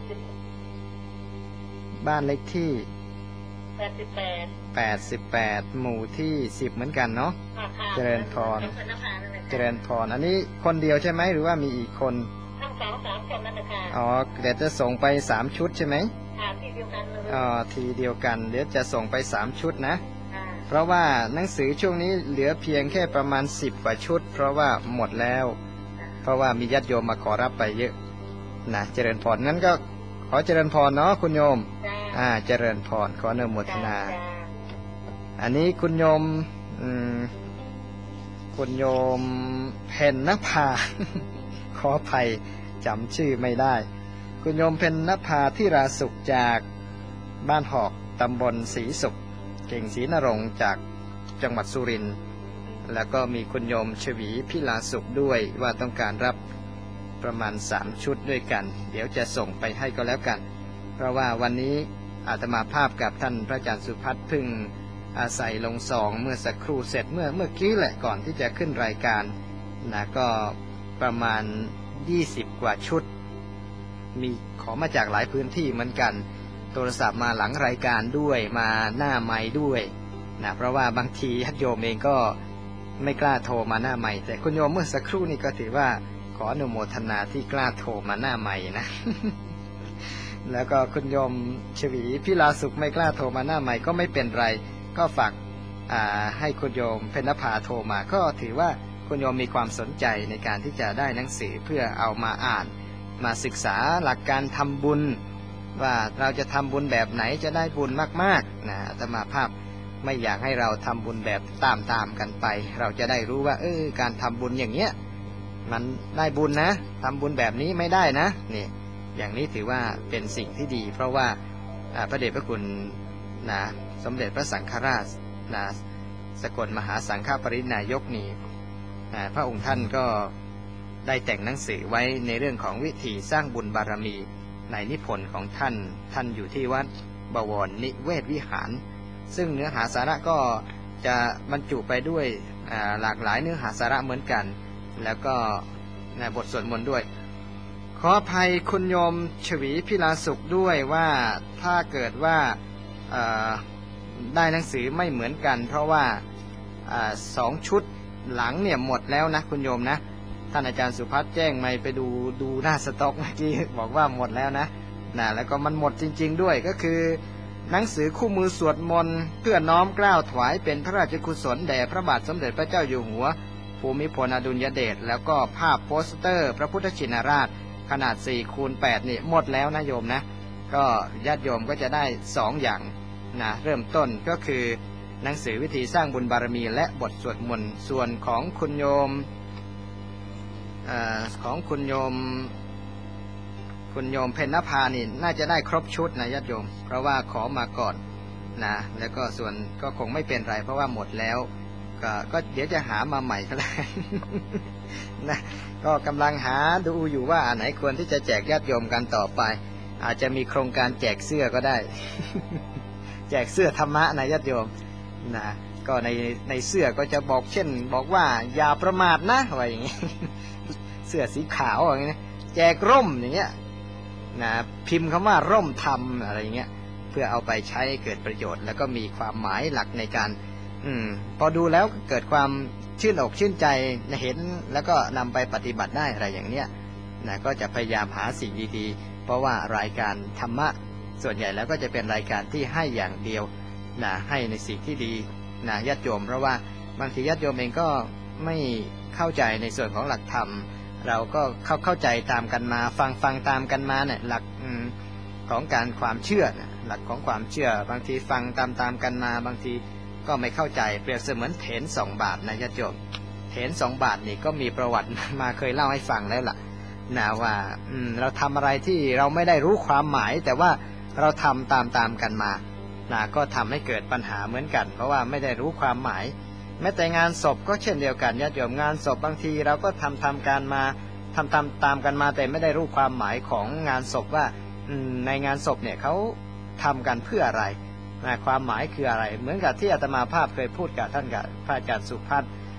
บ้านเลขที่แปดสิบแปดแปดสิบแปดหมู่ที่สิบเหมือนกันเนาะเจริญพรเจริญพรอันนี้คนเดียวใช่ไหมหรือว่ามีอีกคนทั้งสองสามคนนั่นแหละค่ะอ๋อเดี๋ยวจะส่งไปสามชุดใช่ไหมค่ะทีเดียวกันเลยอ๋อทีเดียวกันเดี๋ยวจะส่งไปสามชุดนะเพราะว่าหนังสือช่วงนี้เหลือเพียงแค่ประมาณสิบกว่าชุดเพราะว่าหมดแล้วเพราะว่ามีญาติโยมมาขอรับไปเยอะนะเจริญพรงั้นก็ขอเจริญพรเนาะคุณโยมอ่าเจริญพรขออนุโมทนาอันนี้คุณโยมอืมคุณโยมเพ็ญนภา ขออภัยจำชื่อไม่ได้คุณโยมเพ็ญนภาที่ราสุขจากบ้านหอกตำบลศรีสุขเก่งศรีนรงค์จากจังหวัดสุรินทร์แล้วก็มีคุณโยมชวีพิลาสุขด้วยว่าต้องการรับประมาณสามชุดด้วยกันเดี๋ยวจะส่งไปให้ก็แล้วกันเพราะว่าวันนี้อาตมาภาพกับท่านพระอาจารย์สุพัฒน์พึ่งอาศัยลงซองเมื่อสักครู่เสร็จเมื่อเมื่อกี้แหละก่อนที่จะขึ้นรายการนะก็ประมาณยี่สิบกว่าชุดมีขอมาจากหลายพื้นที่เหมือนกันโทรศัพท์มาหลังรายการด้วยมาหน้าไมค์ด้วยนะเพราะว่าบางทีญาติโยมเองก็ไม่กล้าโทรมาหน้าไมค์แต่คุณโยมเมื่อสักครู่นี้ก็ถือว่าขออนุโมทนาที่กล้าโทรมาหน้าไมค์นะ แล้วก็คุณโยมชวีพิลาสุขไม่กล้าโทรมาหน้าไมค์ก็ไม่เป็นไรก็ฝากให้คุณโยมเพ็ญนภาโทรมาก็ถือว่าคุณโยมมีความสนใจในการที่จะได้หนังสือเพื่อเอามาอ่านมาศึกษาหลักการทำบุญว่าเราจะทำบุญแบบไหนจะได้บุญมากๆนะอาตมาภาพไม่อยากให้เราทำบุญแบบตามๆกันไปเราจะได้รู้ว่าเออการทำบุญอย่างเนี้ยมันได้บุญนะทำบุญแบบนี้ไม่ได้นะนี่อย่างนี้ถือว่าเป็นสิ่งที่ดีเพราะว่าพระเดชพระคุณนะสมเด็จพระสังฆราชนะสกลมหาสังฆปรินายกนี้พระองค์ท่านก็ได้แต่งหนังสือไว้ในเรื่องของวิธีสร้างบุญบารมีในนิพนธ์ของท่านท่านอยู่ที่วัดบวรนิเวศวิหารซึ่งเนื้อหาสาระก็จะบรรจุไปด้วยหลากหลายเนื้อหาสาระเหมือนกันแล้วก็ในบทสวดมนต์ด้วยขออภัยคุณโยมชวีพิลาสุขด้วยว่าถ้าเกิดว่าได้หนังสือไม่เหมือนกันเพราะว่าสองชุดหลังเนี่ยหมดแล้วนะคุณโยมนะท่านอาจารย์สุพัฒน์แจ้งไม่ไปดูดูหน้าสต็อกเมื่อกี้บอกว่าหมดแล้วนะนะแล้วก็มันหมดจริงๆด้วยก็คือหนังสือคู่มือสวดมนต์เพื่อน้อมเกล้าถวายเป็นพระราชกุศลแด่พระบาทสมเด็จพระเจ้าอยู่หัวภูมิพลอดุลยเดชแล้วก็ภาพโปสเตอร์พระพุทธชินราชขนาด สี่คูณแปด นี่หมดแล้วนะโยมนะก็ญาติโยมก็จะได้สองอย่างนะเริ่มต้นก็คือหนังสือวิธีสร้างบุญบารมีและบทสวดมนต์ส่วนของคุณโยมเอ่อของคุณโยมคุณโยมเพ็ญนภานี่น่าจะได้ครบชุดนะญาติโยมเพราะว่าขอมาก่อนนะแล้วก็ส่วนก็คงไม่เป็นไรเพราะว่าหมดแล้วก็ก็เดี๋ยวจะหามาใหม่ก็ได้นะก็กำลังหาดูอยู่ว่าอันไหนควรที่จะแจกญาติโยมกันต่อไปอาจจะมีโครงการแจกเสื้อก็ได้ แจกเสื้อธรรมะนะญาติโยมนะก็ในในเสื้อก็จะบอกเช่นบอกว่าอย่าประมาทนะอะไรอย่างเงี้ย เสื้อสีขาวอย่างเงี้ยแจกร่มอย่างเงี้ยนะพิมพ์คำว่าร่มธรรมอะไรอย่างเงี้ยเพื่อเอาไปใช้เกิดประโยชน์แล้วก็มีความหมายหลักในการอืมพอดูแล้วเกิดความชื่นอกชื่นใจเห็นแล้วก็นำไปปฏิบัติได้อะไรอย่างเนี้ยนะก็จะพยายามหาสิ่งดีๆเพราะว่ารายการธรรมะส่วนใหญ่แล้วก็จะเป็นรายการที่ให้อย่างเดียวนะให้ในสิ่งที่ดีนะญาติโยมเพราะว่าบางทีญาติโยมเองก็ไม่เข้าใจในส่วนของหลักธรรมเราก็เข้าเข้าใจตามกันมาฟังฟังตามกันมาเนี่ยหลักของการความเชื่อนะหลักของความเชื่อบางทีฟังตามตามกันมาบางทีก็ไม่เข้าใจเปรียบเสมือนเถนสองบาทนะญาติโยมเถนสองบาทนี่ก็มีประวัติมาเคยเล่าให้ฟังแล้วล่ะนะว่าเราทำอะไรที่เราไม่ได้รู้ความหมายแต่ว่าเราทำตามตามกันมานะก็ทำให้เกิดปัญหาเหมือนกันเพราะว่าไม่ได้รู้ความหมายแม้แต่งานศพก็เช่นเดียวกันญาติโยมงานศพบางทีเราก็ทำทำการมาทำทำตามกันมาแต่ไม่ได้รู้ความหมายของงานศพว่าในงานศพเนี่ยเขาทำกันเพื่ออะไรนะความหมายคืออะไรเหมือนกับที่อาตมาภาพเคยพูดกับท่านกับพระอาจารย์สุพัฒน์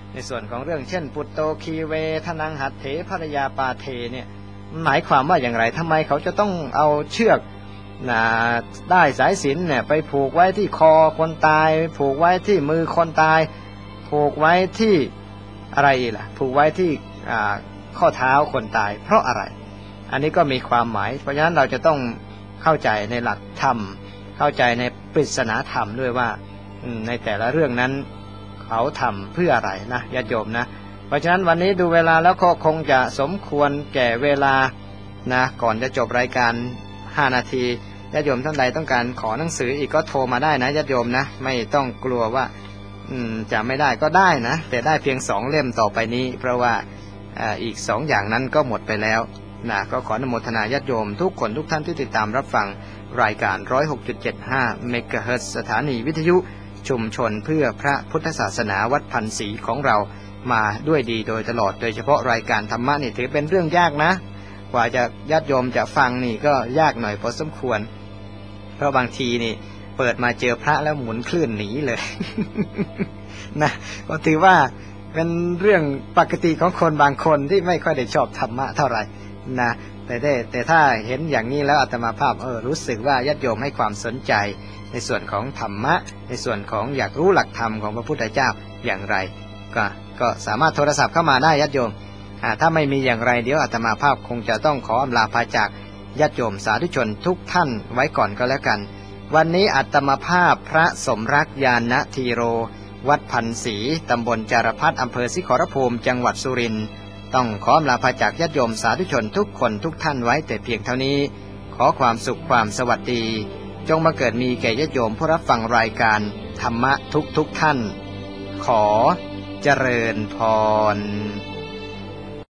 ในส่วนของเรื่องเช่นปุตโตคีเวทนังหัตเถภรยาปาเทเนี่ยหมายความว่าอย่างไรทำไมเขาจะต้องเอาเชือกนะได้สายสิญจน์เนี่ยไปผูกไว้ที่คอคนตายผูกไว้ที่มือคนตายผูกไว้ที่อะไรล่ะผูกไว้ที่ข้อเท้าคนตายเพราะอะไรอันนี้ก็มีความหมายเพราะฉะนั้นเราจะต้องเข้าใจในหลักธรรมเข้าใจในปริศนาธรรมด้วยว่าในแต่ละเรื่องนั้นเขาทำเพื่ออะไรนะญาติโยมนะเพราะฉะนั้นวันนี้ดูเวลาแล้วก็คงจะสมควรแก่เวลานะก่อนจะจบรายการห้านาทีญาติโยมท่านใดต้องการขอหนังสืออีกก็โทรมาได้นะญาติโยมนะไม่ต้องกลัวว่าอืมจะไม่ได้ก็ได้นะแต่ได้เพียงสองเล่มต่อไปนี้เพราะว่าอ่าอีกสองอย่างนั้นก็หมดไปแล้วนะก็ขออนุโมทนาญาติโยมทุกคนทุกท่านที่ติดตามรับฟังรายการ หนึ่งร้อยหกจุดเจ็ดห้า เมกะเฮิรตซ์สถานีวิทยุชุมชนเพื่อพระพุทธศาสนาวัดพันศรีของเรามาด้วยดีโดยตลอดโดยเฉพาะรายการธรรมะนี่ถือเป็นเรื่องยากนะกว่าจะญาติโยมจะฟังนี่ก็ยากหน่อยพอสมควรเพราะบางทีนี่เปิดมาเจอพระแล้วหมุนคลื่นหนีเลย นะก็ถือว่าเป็นเรื่องปกติของคนบางคนที่ไม่ค่อยได้ชอบธรรมะเท่าไหร่นะแต่ได้แต่ถ้าเห็นอย่างนี้แล้วอาตมาภาพเออรู้สึกว่าญาติโยมให้ความสนใจในส่วนของธรรมะในส่วนของอยากรู้หลักธรรมของพระพุทธเจ้าอย่างไรก็ก็สามารถโทรศัพท์เข้ามาได้ญาติโยมถ้าไม่มีอย่างไรเดี๋ยวอาตมาภาพคงจะต้องขออำลาพาจากญาติโยมสาธุชนทุกท่านไว้ก่อนก็แล้วกันวันนี้อาตมาภาพพระสมรักญาณธีโรวัดพันศรีตำบลจารพัฒน์อำเภอสิขรภูมิจังหวัดสุรินทร์ต้องขออำลาพาจากญาติโยมสาธุชนทุกคนทุกท่านไว้แต่เพียงเท่านี้ขอความสุขความสวัสดีจงมาเกิดมีแก่ญาติโยมผู้รับฟังรายการธรรมะทุกทุกท่านขอเจริญพร